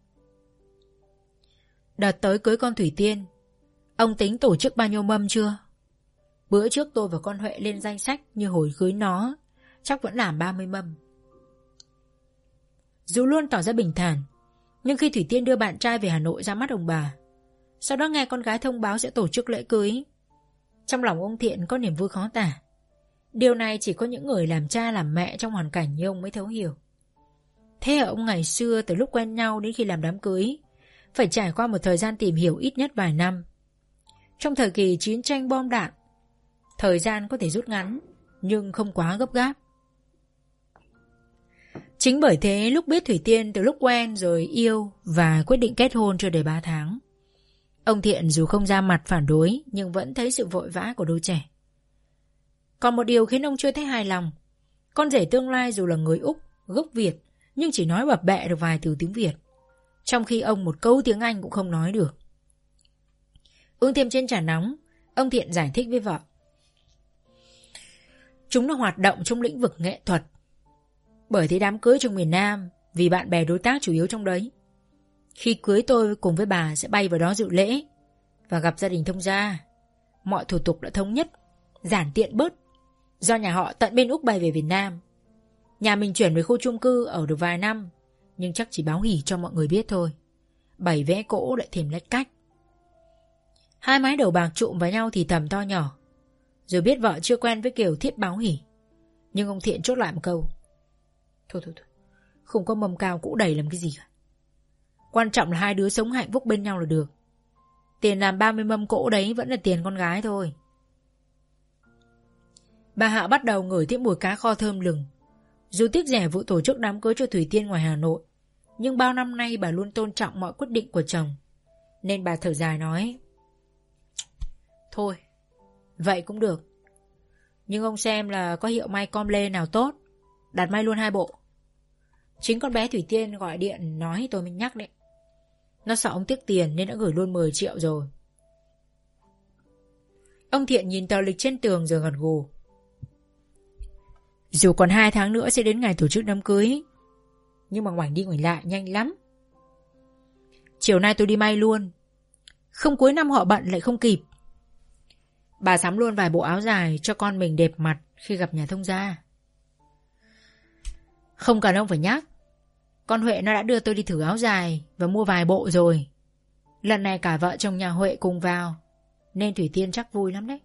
Đợt tới cưới con Thủy Tiên, ông tính tổ chức bao nhiêu mâm chưa? Bữa trước tôi và con Huệ lên danh sách, như hồi cưới nó chắc vẫn làm ba mươi mâm. Dù luôn tỏ ra bình thản, nhưng khi Thủy Tiên đưa bạn trai về Hà Nội ra mắt ông bà, sau đó nghe con gái thông báo sẽ tổ chức lễ cưới, trong lòng ông Thiện có niềm vui khó tả. Điều này chỉ có những người làm cha làm mẹ trong hoàn cảnh như ông mới thấu hiểu. Thế ở ông ngày xưa, từ lúc quen nhau đến khi làm đám cưới, phải trải qua một thời gian tìm hiểu ít nhất vài năm. Trong thời kỳ chiến tranh bom đạn, thời gian có thể rút ngắn, nhưng không quá gấp gáp. Chính bởi thế lúc biết Thủy Tiên từ lúc quen rồi yêu và quyết định kết hôn chưa đầy ba tháng, ông Thiện dù không ra mặt phản đối nhưng vẫn thấy sự vội vã của đôi trẻ. Còn một điều khiến ông chưa thấy hài lòng, con rể tương lai dù là người Úc, gốc Việt, nhưng chỉ nói bập bẹ được vài từ tiếng Việt, trong khi ông một câu tiếng Anh cũng không nói được. Uống thêm chén trà nóng, ông Thiện giải thích với vợ. Chúng nó hoạt động trong lĩnh vực nghệ thuật. Bởi thế đám cưới trong miền Nam, vì bạn bè đối tác chủ yếu trong đấy. Khi cưới tôi cùng với bà sẽ bay vào đó dự lễ và gặp gia đình thông gia. Mọi thủ tục đã thống nhất giản tiện bớt, do nhà họ tận bên Úc bay về Việt Nam. Nhà mình chuyển về khu chung cư ở được vài năm, nhưng chắc chỉ báo hỉ cho mọi người biết thôi. Bày vẽ cỗ lại thêm lách cách. Hai mái đầu bạc trụm vào nhau thì thầm to nhỏ. Rồi biết vợ chưa quen với kiểu thiết báo hỉ, nhưng ông Thiện chốt lại một câu: Thôi thôi thôi, không có mâm cao cỗ đầy làm cái gì cả. Quan trọng là hai đứa sống hạnh phúc bên nhau là được. Tiền làm ba mươi mâm cỗ đấy vẫn là tiền con gái thôi. Bà Hạ bắt đầu ngửi thấy mùi cá kho thơm lừng. Dù tiếc rẻ vụ tổ chức đám cưới cho Thủy Tiên ngoài Hà Nội, nhưng bao năm nay bà luôn tôn trọng mọi quyết định của chồng, nên bà thở dài nói: Thôi, vậy cũng được. Nhưng ông xem là có hiệu may com lê nào tốt, đặt may luôn hai bộ. Chính con bé Thủy Tiên gọi điện nói tôi mới nhắc đấy. Nó sợ ông tiếc tiền nên đã gửi luôn mười triệu rồi. Ông Thiện nhìn tờ lịch trên tường rồi gật gù. Dù còn hai tháng nữa sẽ đến ngày tổ chức đám cưới, nhưng mà ngoảnh đi ngoảnh lại nhanh lắm. Chiều nay tôi đi may luôn, không cuối năm họ bận lại không kịp. Bà sắm luôn vài bộ áo dài cho con mình đẹp mặt khi gặp nhà thông gia. Không cần ông phải nhắc, con Huệ nó đã đưa tôi đi thử áo dài và mua vài bộ rồi. Lần này cả vợ chồng nhà Huệ cùng vào, nên Thủy Tiên chắc vui lắm đấy.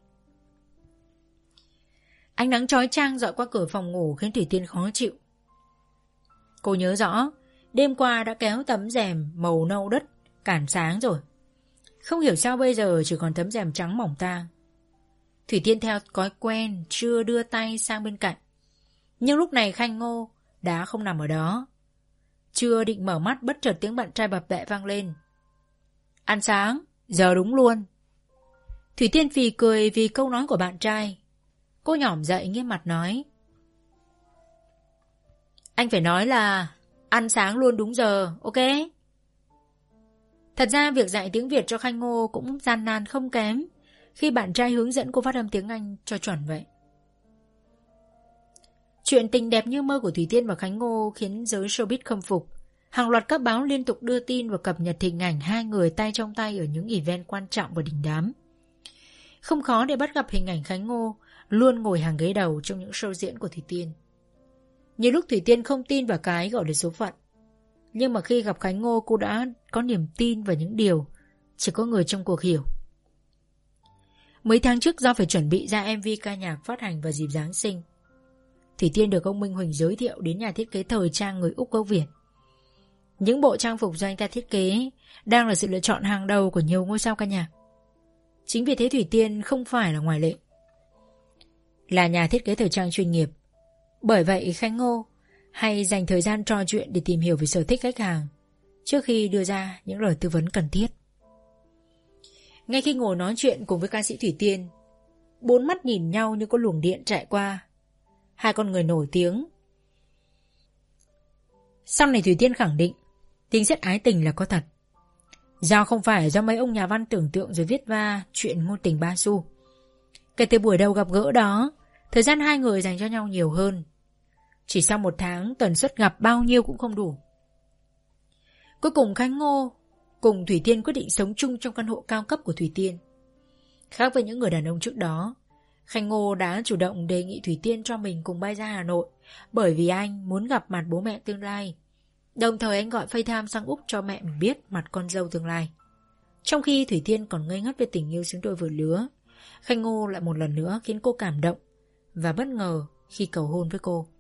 Ánh nắng chói chang dọi qua cửa phòng ngủ khiến Thủy Tiên khó chịu. Cô nhớ rõ đêm qua đã kéo tấm rèm màu nâu đất cản sáng rồi, không hiểu sao bây giờ chỉ còn tấm rèm trắng mỏng tang. Thủy Tiên theo thói quen chưa đưa tay sang bên cạnh, nhưng lúc này Khanh Ngô đã không nằm ở đó. Chưa định mở mắt bất chợt tiếng bạn trai bập bẹ vang lên: Ăn sáng, giờ đúng luôn. Thủy Tiên phì cười vì câu nói của bạn trai. Cô nhỏm dậy nghiêm mặt nói: Anh phải nói là ăn sáng luôn đúng giờ, ok? Thật ra việc dạy tiếng Việt cho Khanh Ngô cũng gian nan không kém khi bạn trai hướng dẫn cô phát âm tiếng Anh cho chuẩn vậy. Chuyện tình đẹp như mơ của Thủy Tiên và Khánh Ngô khiến giới showbiz khâm phục. Hàng loạt các báo liên tục đưa tin và cập nhật hình ảnh hai người tay trong tay ở những event quan trọng và đình đám. Không khó để bắt gặp hình ảnh Khánh Ngô luôn ngồi hàng ghế đầu trong những show diễn của Thủy Tiên. Nhiều lúc Thủy Tiên không tin vào cái gọi là số phận, nhưng mà khi gặp Khánh Ngô cô đã có niềm tin vào những điều chỉ có người trong cuộc hiểu. Mấy tháng trước do phải chuẩn bị ra em vê ca nhạc phát hành vào dịp Giáng sinh, Thủy Tiên được ông Minh Huỳnh giới thiệu đến nhà thiết kế thời trang người Úc gốc Việt. Những bộ trang phục do anh ta thiết kế đang là sự lựa chọn hàng đầu của nhiều ngôi sao ca nhạc. Chính vì thế Thủy Tiên không phải là ngoại lệ, là nhà thiết kế thời trang chuyên nghiệp. Bởi vậy Khánh Ngô hay dành thời gian trò chuyện để tìm hiểu về sở thích khách hàng trước khi đưa ra những lời tư vấn cần thiết. Ngay khi ngồi nói chuyện cùng với ca sĩ Thủy Tiên, bốn mắt nhìn nhau như có luồng điện chạy qua. Hai con người nổi tiếng. Sau này Thủy Tiên khẳng định tình xét ái tình là có thật. Do không phải do mấy ông nhà văn tưởng tượng rồi viết va chuyện ngôn tình ba xu. Kể từ buổi đầu gặp gỡ đó, thời gian hai người dành cho nhau nhiều hơn. Chỉ sau một tháng, tần suất gặp bao nhiêu cũng không đủ. Cuối cùng Khánh Ngô cùng Thủy Tiên quyết định sống chung trong căn hộ cao cấp của Thủy Tiên. Khác với những người đàn ông trước đó, Khánh Ngô đã chủ động đề nghị Thủy Tiên cho mình cùng bay ra Hà Nội, bởi vì anh muốn gặp mặt bố mẹ tương lai. Đồng thời anh gọi FaceTime sang Úc cho mẹ mình biết mặt con dâu tương lai. Trong khi Thủy Tiên còn ngây ngất về tình yêu xứng đôi vừa lứa, Khánh Ngô lại một lần nữa khiến cô cảm động và bất ngờ khi cầu hôn với cô.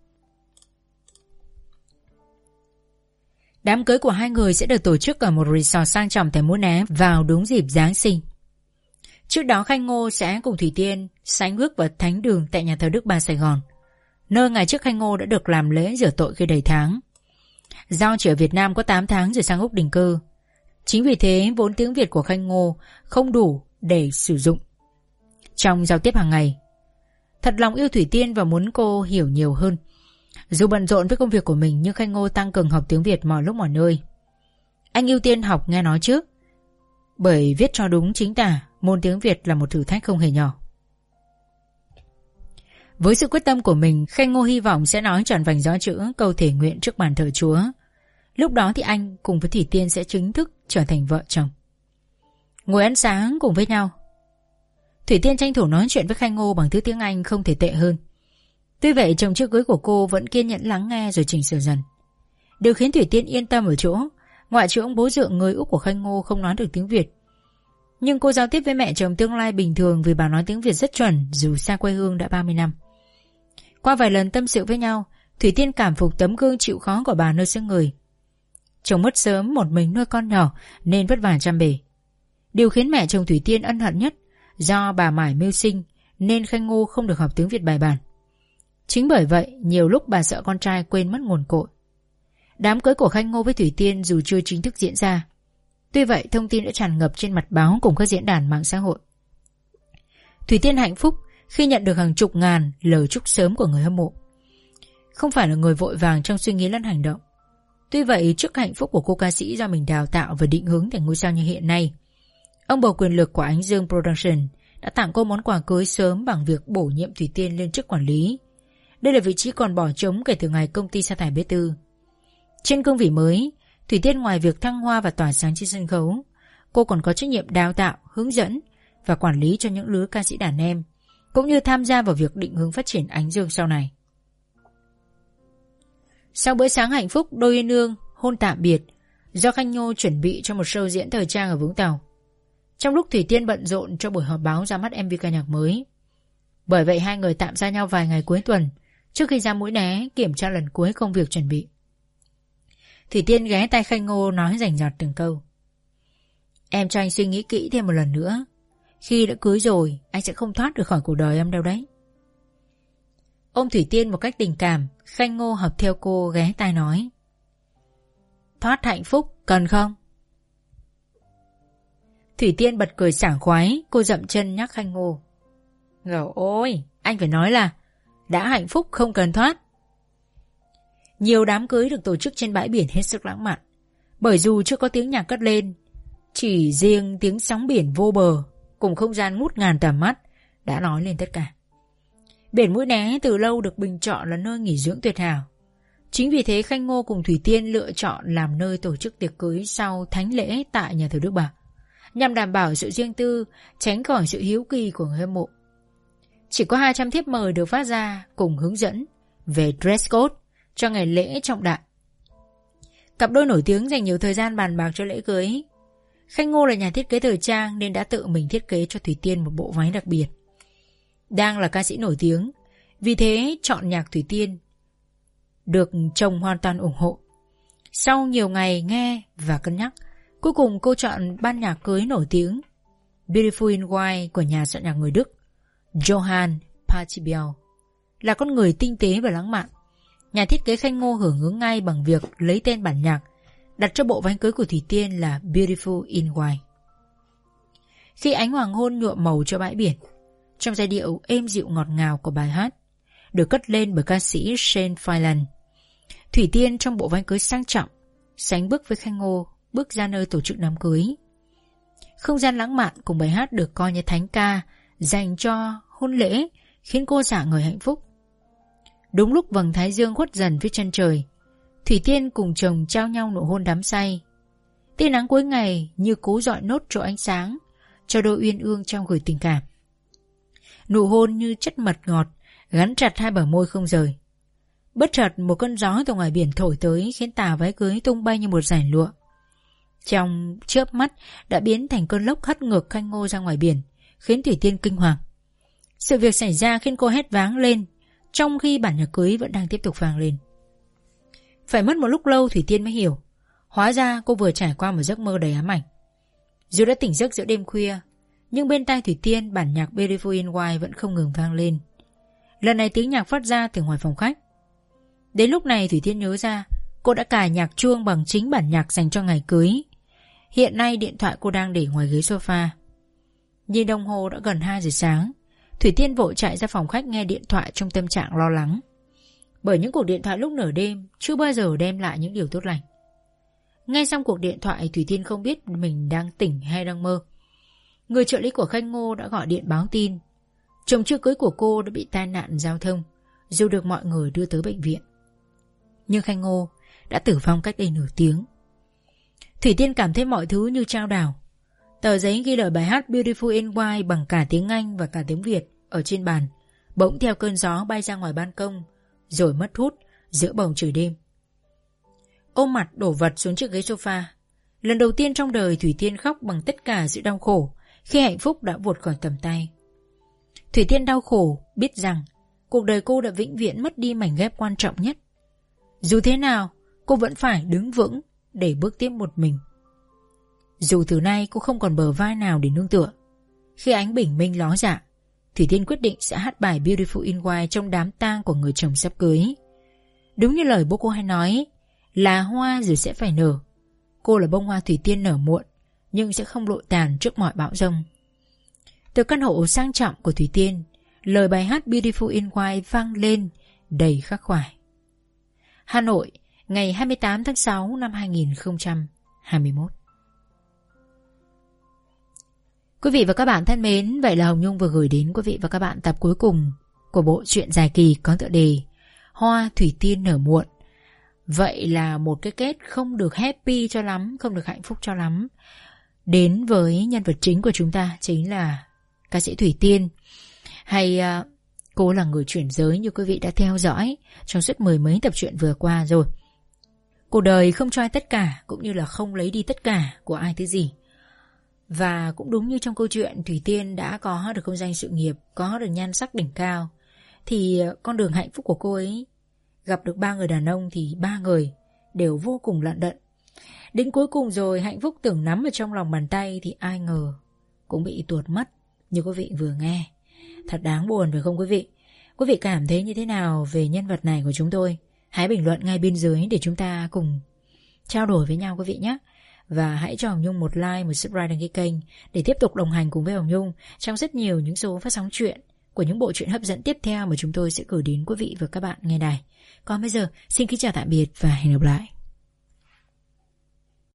Đám cưới của hai người sẽ được tổ chức ở một resort sang trọng tại Mũi Né vào đúng dịp Giáng sinh. Trước đó Khánh Ngô sẽ cùng Thủy Tiên sánh bước vào thánh đường tại nhà thờ Đức Bà Sài Gòn, nơi ngày trước Khánh Ngô đã được làm lễ rửa tội khi đầy tháng. Do chỉ ở Việt Nam có tám tháng rồi sang Úc định cư, chính vì thế vốn tiếng Việt của Khánh Ngô không đủ để sử dụng trong giao tiếp hàng ngày. Thật lòng yêu Thủy Tiên và muốn cô hiểu nhiều hơn. Dù bận rộn với công việc của mình, nhưng Khánh Ngô tăng cường học tiếng Việt mọi lúc mọi nơi. Anh ưu tiên học nghe nói trước, bởi viết cho đúng chính tả, môn tiếng Việt là một thử thách không hề nhỏ. Với sự quyết tâm của mình, Khánh Ngô hy vọng sẽ nói tròn vành rõ chữ câu thể nguyện trước bàn thờ Chúa. Lúc đó thì anh cùng với Thủy Tiên sẽ chính thức trở thành vợ chồng, ngồi ăn sáng cùng với nhau. Thủy Tiên tranh thủ nói chuyện với Khanh Ngô bằng thứ tiếng Anh không thể tệ hơn. Tuy vậy chồng chưa cưới của cô vẫn kiên nhẫn lắng nghe rồi chỉnh sửa dần. Điều khiến Thủy Tiên yên tâm ở chỗ, ngoại trừ ông bố dượng người Úc của Khanh Ngô không nói được tiếng Việt, nhưng cô giao tiếp với mẹ chồng tương lai bình thường vì bà nói tiếng Việt rất chuẩn dù xa quê hương đã ba mươi năm. Qua vài lần tâm sự với nhau, Thủy Tiên cảm phục tấm gương chịu khó của bà nơi xứ người. Chồng mất sớm một mình nuôi con nhỏ nên vất vả chăm bề. Điều khiến mẹ chồng Thủy Tiên ân hận nhất, do bà mải mưu sinh nên Khanh Ngô không được học tiếng Việt bài bản. Chính bởi vậy nhiều lúc bà sợ con trai quên mất nguồn cội. Đám cưới của Khanh Ngô với Thủy Tiên dù chưa chính thức diễn ra, tuy vậy thông tin đã tràn ngập trên mặt báo cùng các diễn đàn mạng xã hội. Thủy Tiên hạnh phúc khi nhận được hàng chục ngàn lời chúc sớm của người hâm mộ. Không phải là người vội vàng trong suy nghĩ lẫn hành động. Tuy vậy trước hạnh phúc của cô ca sĩ do mình đào tạo và định hướng thành ngôi sao như hiện nay, ông bầu quyền lực của Ánh Dương Production đã tặng cô món quà cưới sớm bằng việc bổ nhiệm Thủy Tiên lên chức quản lý. Đây là vị trí còn bỏ trống kể từ ngày công ty sa thải bé Tư. Trên cương vị mới, Thủy Tiên ngoài việc thăng hoa và tỏa sáng trên sân khấu, cô còn có trách nhiệm đào tạo, hướng dẫn và quản lý cho những lứa ca sĩ đàn em, cũng như tham gia vào việc định hướng phát triển Ánh Dương sau này. Sau bữa sáng hạnh phúc đôi uyên ương hôn tạm biệt do Khanh Ngô chuẩn bị cho một show diễn thời trang ở Vũng Tàu, trong lúc Thủy Tiên bận rộn cho buổi họp báo ra mắt em vê ca nhạc mới. Bởi vậy hai người tạm xa nhau vài ngày cuối tuần trước khi ra Mũi Né kiểm tra lần cuối công việc chuẩn bị. Thủy Tiên ghé tai Khanh Ngô nói rành rọt từng câu. Em cho anh suy nghĩ kỹ thêm một lần nữa. Khi đã cưới rồi, anh sẽ không thoát được khỏi cuộc đời em đâu đấy. Ôm Thủy Tiên một cách tình cảm, Khanh Ngô học theo cô ghé tai nói. Thoát hạnh phúc, cần không? Thủy Tiên bật cười sảng khoái, cô dậm chân nhắc Khanh Ngô. Gầu ôi, anh phải nói là đã hạnh phúc không cần thoát. Nhiều đám cưới được tổ chức trên bãi biển hết sức lãng mạn, bởi dù chưa có tiếng nhạc cất lên, chỉ riêng tiếng sóng biển vô bờ cùng không gian ngút ngàn tầm mắt đã nói lên tất cả. Biển Mũi Né từ lâu được bình chọn là nơi nghỉ dưỡng tuyệt hảo. Chính vì thế Khanh Ngô cùng Thủy Tiên lựa chọn làm nơi tổ chức tiệc cưới sau thánh lễ tại nhà thờ Đức Bà, nhằm đảm bảo sự riêng tư, tránh khỏi sự hiếu kỳ của người hâm mộ. Chỉ có hai trăm thiếp mời được phát ra cùng hướng dẫn về dress code cho ngày lễ trọng đại. Cặp đôi nổi tiếng dành nhiều thời gian bàn bạc cho lễ cưới. Khanh Ngô là nhà thiết kế thời trang nên đã tự mình thiết kế cho Thủy Tiên một bộ váy đặc biệt. Đang là ca sĩ nổi tiếng, vì thế chọn nhạc Thủy Tiên được chồng hoàn toàn ủng hộ. Sau nhiều ngày nghe và cân nhắc, cuối cùng cô chọn ban nhạc cưới nổi tiếng Beautiful in White của nhà soạn nhạc người Đức Johann Pachelbel. Là con người tinh tế và lãng mạn, nhà thiết kế Khanh Ngô hưởng ứng ngay bằng việc lấy tên bản nhạc đặt cho bộ váy cưới của Thủy Tiên là Beautiful in White. Khi ánh hoàng hôn nhuộm màu cho bãi biển, trong giai điệu êm dịu ngọt ngào của bài hát được cất lên bởi ca sĩ Shane Filan, Thủy Tiên trong bộ váy cưới sang trọng sánh bước với Khanh Ngô bước ra nơi tổ chức đám cưới. Không gian lãng mạn cùng bài hát được coi như thánh ca dành cho hôn lễ khiến cô rạng ngời hạnh phúc. Đúng lúc vầng thái dương khuất dần phía chân trời, Thủy Tiên cùng chồng trao nhau nụ hôn đắm say. Tia nắng cuối ngày như cố dọi nốt chỗ ánh sáng cho đôi uyên ương trong gửi tình cảm. Nụ hôn như chất mật ngọt gắn chặt hai bờ môi không rời. Bất chợt một cơn gió từ ngoài biển thổi tới khiến tà váy cưới tung bay như một dải lụa. Trong chớp mắt đã biến thành cơn lốc hất ngược Khanh Ngô ra ngoài biển, khiến Thủy Tiên kinh hoàng. Sự việc xảy ra khiến cô hét váng lên, trong khi bản nhạc cưới vẫn đang tiếp tục vang lên. Phải mất một lúc lâu Thủy Tiên mới hiểu, hóa ra cô vừa trải qua một giấc mơ đầy ám ảnh. Dù đã tỉnh giấc giữa đêm khuya, nhưng bên tai Thủy Tiên bản nhạc Beautiful in White vẫn không ngừng vang lên. Lần này tiếng nhạc phát ra từ ngoài phòng khách. Đến lúc này Thủy Tiên nhớ ra cô đã cài nhạc chuông bằng chính bản nhạc dành cho ngày cưới. Hiện nay điện thoại cô đang để ngoài ghế sofa. Nhìn đồng hồ đã gần hai giờ sáng, Thủy Tiên vội chạy ra phòng khách nghe điện thoại trong tâm trạng lo lắng. Bởi những cuộc điện thoại lúc nửa đêm chưa bao giờ đem lại những điều tốt lành. Nghe xong cuộc điện thoại, Thủy Tiên không biết mình đang tỉnh hay đang mơ. Người trợ lý của Khanh Ngô đã gọi điện báo tin chồng chưa cưới của cô đã bị tai nạn giao thông, dù được mọi người đưa tới bệnh viện. Nhưng Khanh Ngô đã tử vong cách đây nửa tiếng. Thủy Tiên cảm thấy mọi thứ như trao đảo. Tờ giấy ghi lời bài hát Beautiful in White bằng cả tiếng Anh và cả tiếng Việt ở trên bàn bỗng theo cơn gió bay ra ngoài ban công, rồi mất hút giữa bầu trời đêm. Ôm mặt đổ vật xuống chiếc ghế sofa. Lần đầu tiên trong đời Thủy Tiên khóc bằng tất cả sự đau khổ khi hạnh phúc đã vụt khỏi tầm tay. Thủy Tiên đau khổ biết rằng cuộc đời cô đã vĩnh viễn mất đi mảnh ghép quan trọng nhất. Dù thế nào, cô vẫn phải đứng vững để bước tiếp một mình. Dù từ nay cô không còn bờ vai nào để nương tựa. Khi ánh bình minh ló dạng, Thủy Tiên quyết định sẽ hát bài Beautiful in White trong đám tang của người chồng sắp cưới. Đúng như lời bố cô hay nói, là hoa rồi sẽ phải nở. Cô là bông hoa Thủy Tiên nở muộn, nhưng sẽ không lụi tàn trước mọi bão giông. Từ căn hộ sang trọng của Thủy Tiên, lời bài hát Beautiful in White vang lên đầy khắc khoải. Hà Nội, ngày hai mươi tám tháng sáu năm hai nghìn không trăm hai mươi mốt. Quý vị và các bạn thân mến, vậy là Hồng Nhung vừa gửi đến quý vị và các bạn tập cuối cùng của bộ truyện dài kỳ có tựa đề Hoa Thủy Tiên nở muộn. Vậy là một cái kết không được happy cho lắm, không được hạnh phúc cho lắm, đến với nhân vật chính của chúng ta, chính là ca sĩ Thủy Tiên. Hay uh, cô là người chuyển giới như quý vị đã theo dõi trong suốt mười mấy tập truyện vừa qua rồi. Cuộc đời không cho ai tất cả, cũng như là không lấy đi tất cả của ai thứ gì. Và cũng đúng như trong câu chuyện, Thủy Tiên đã có được công danh sự nghiệp, có được nhan sắc đỉnh cao, thì con đường hạnh phúc của cô ấy gặp được ba người đàn ông thì ba người đều vô cùng lận đận. Đến cuối cùng rồi, hạnh phúc tưởng nắm ở trong lòng bàn tay thì ai ngờ cũng bị tuột mất như quý vị vừa nghe. Thật đáng buồn phải không quý vị? Quý vị cảm thấy như thế nào về nhân vật này của chúng tôi? Hãy bình luận ngay bên dưới để chúng ta cùng trao đổi với nhau quý vị nhé. Và hãy cho Hồng Nhung một like, một subscribe đăng ký kênh để tiếp tục đồng hành cùng với Hồng Nhung trong rất nhiều những số phát sóng truyện của những bộ truyện hấp dẫn tiếp theo mà chúng tôi sẽ gửi đến quý vị và các bạn nghe này. Còn bây giờ, xin kính chào tạm biệt và hẹn gặp lại.